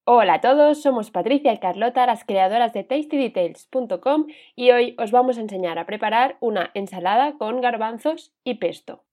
Hola a todos, somos Patricia y Carlota, las creadoras de TastyDetails.com y hoy os vamos a enseñar a preparar una ensalada con garbanzos y pesto.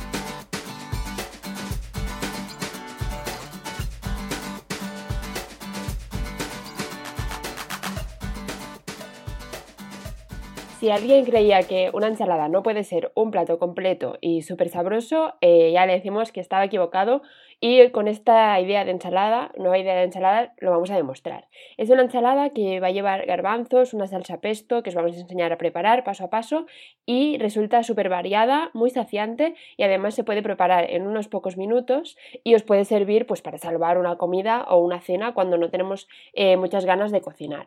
Si alguien creía que una ensalada no puede ser un plato completo y súper sabroso, ya le decimos que estaba equivocado y con esta idea de ensalada, nueva idea de ensalada, lo vamos a demostrar. Es una ensalada que va a llevar garbanzos, una salsa pesto que os vamos a enseñar a preparar paso a paso y resulta súper variada, muy saciante y además se puede preparar en unos pocos minutos y os puede servir pues para salvar una comida o una cena cuando no tenemos muchas ganas de cocinar.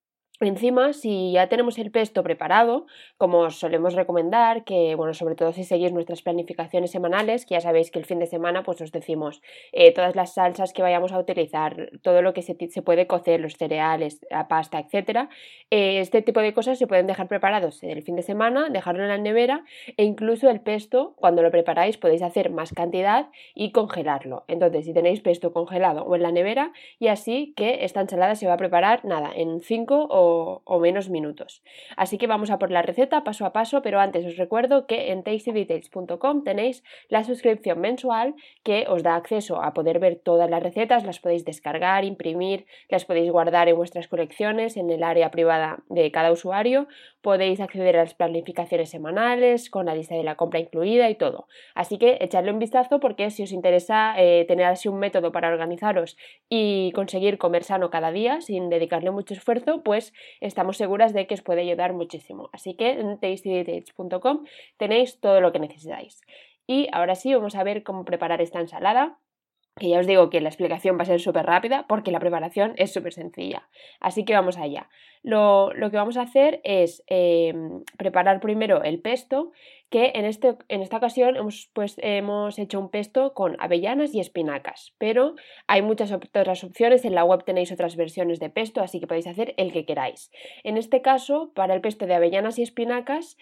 Encima, si ya tenemos el pesto preparado, como os solemos recomendar, que bueno, sobre todo si seguís nuestras planificaciones semanales, que ya sabéis que el fin de semana pues os decimos todas las salsas que vayamos a utilizar, todo lo que se puede cocer, los cereales, la pasta, etcétera. Este tipo de cosas se pueden dejar preparados el fin de semana, dejarlo en la nevera e incluso el pesto, cuando lo preparáis, podéis hacer más cantidad y congelarlo. Entonces, si tenéis pesto congelado o en la nevera, y así que esta ensalada se va a preparar nada, en 5 o menos minutos. Así que vamos a por la receta paso a paso, pero antes os recuerdo que en tastydetails.com tenéis la suscripción mensual que os da acceso a poder ver todas las recetas, las podéis descargar, imprimir, las podéis guardar en vuestras colecciones en el área privada de cada usuario, podéis acceder a las planificaciones semanales con la lista de la compra incluida y todo. Así que echadle un vistazo porque si os interesa tener así un método para organizaros y conseguir comer sano cada día sin dedicarle mucho esfuerzo, pues estamos seguras de que os puede ayudar muchísimo. Así que en tastydetails.com tenéis todo lo que necesitáis. Y ahora sí, vamos a ver cómo preparar esta ensalada, que ya os digo que la explicación va a ser súper rápida porque la preparación es súper sencilla. Así que vamos allá. Lo que vamos a hacer es preparar primero el pesto, que en esta ocasión hemos hecho un pesto con avellanas y espinacas, pero hay muchas otras opciones, en la web tenéis otras versiones de pesto, así que podéis hacer el que queráis. En este caso, para el pesto de avellanas y espinacas,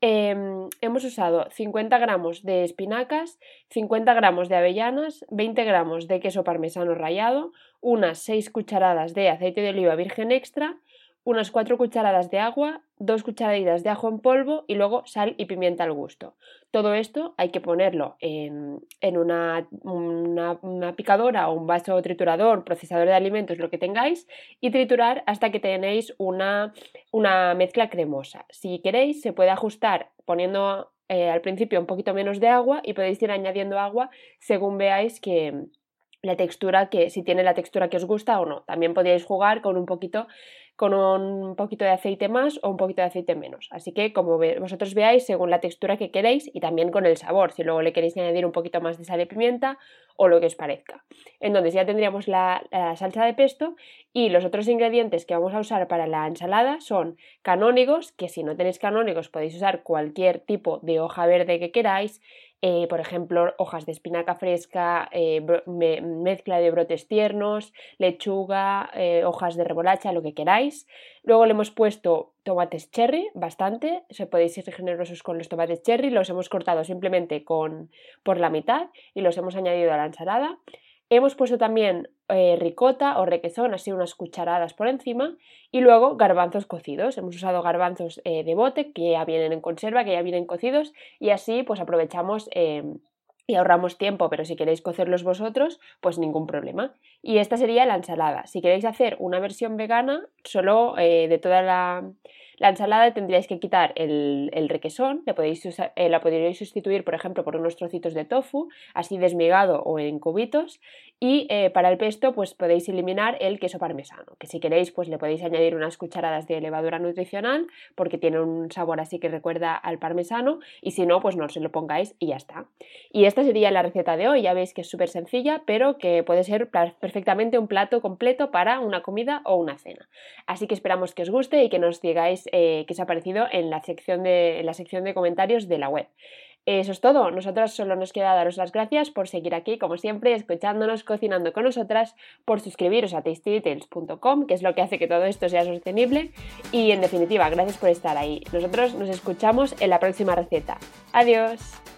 hemos usado 50 gramos de espinacas, 50 gramos de avellanas, 20 gramos de queso parmesano rallado, unas 6 cucharadas de aceite de oliva virgen extra, unas 4 cucharadas de agua, 2 cucharaditas de ajo en polvo y luego sal y pimienta al gusto. Todo esto hay que ponerlo en una picadora o un vaso triturador, procesador de alimentos, lo que tengáis, y triturar hasta que tenéis una mezcla cremosa. Si queréis, se puede ajustar poniendo al principio un poquito menos de agua y podéis ir añadiendo agua según veáis que si tiene la textura que os gusta o no. También podríais jugar con un poquito de aceite más o un poquito de aceite menos. Así que como vosotros veáis, según la textura que queréis y también con el sabor, si luego le queréis añadir un poquito más de sal y pimienta o lo que os parezca. Entonces ya tendríamos la salsa de pesto y los otros ingredientes que vamos a usar para la ensalada son canónigos, que si no tenéis canónigos podéis usar cualquier tipo de hoja verde que queráis, por ejemplo, hojas de espinaca fresca, mezcla de brotes tiernos, lechuga, hojas de remolacha, lo que queráis. Luego le hemos puesto tomates cherry, bastante, podéis ser generosos con los tomates cherry, los hemos cortado simplemente por la mitad y los hemos añadido a la ensalada. Hemos puesto también ricota o requesón, así unas cucharadas por encima, y luego garbanzos cocidos. Hemos usado garbanzos de bote que ya vienen en conserva, que ya vienen cocidos, y así pues aprovechamos y ahorramos tiempo, pero si queréis cocerlos vosotros, pues ningún problema. Y esta sería la ensalada. Si queréis hacer una versión vegana, solo de toda la ensalada tendríais que quitar el requesón, la podríais sustituir, por ejemplo, por unos trocitos de tofu, así desmigado o en cubitos, y para el pesto pues podéis eliminar el queso parmesano, que si queréis pues le podéis añadir unas cucharadas de levadura nutricional, porque tiene un sabor así que recuerda al parmesano, y si no, pues no se lo pongáis y ya está. Y esta sería la receta de hoy, ya veis que es súper sencilla, pero que puede ser perfectamente un plato completo para una comida o una cena. Así que esperamos que os guste y que nos digáis qué os ha parecido en la sección de comentarios de la web. Eso es todo. Nosotras solo nos queda daros las gracias por seguir aquí, como siempre, escuchándonos, cocinando con nosotras, por suscribiros a tastydetails.com, que es lo que hace que todo esto sea sostenible. Y en definitiva, gracias por estar ahí. Nosotros nos escuchamos en la próxima receta. ¡Adiós!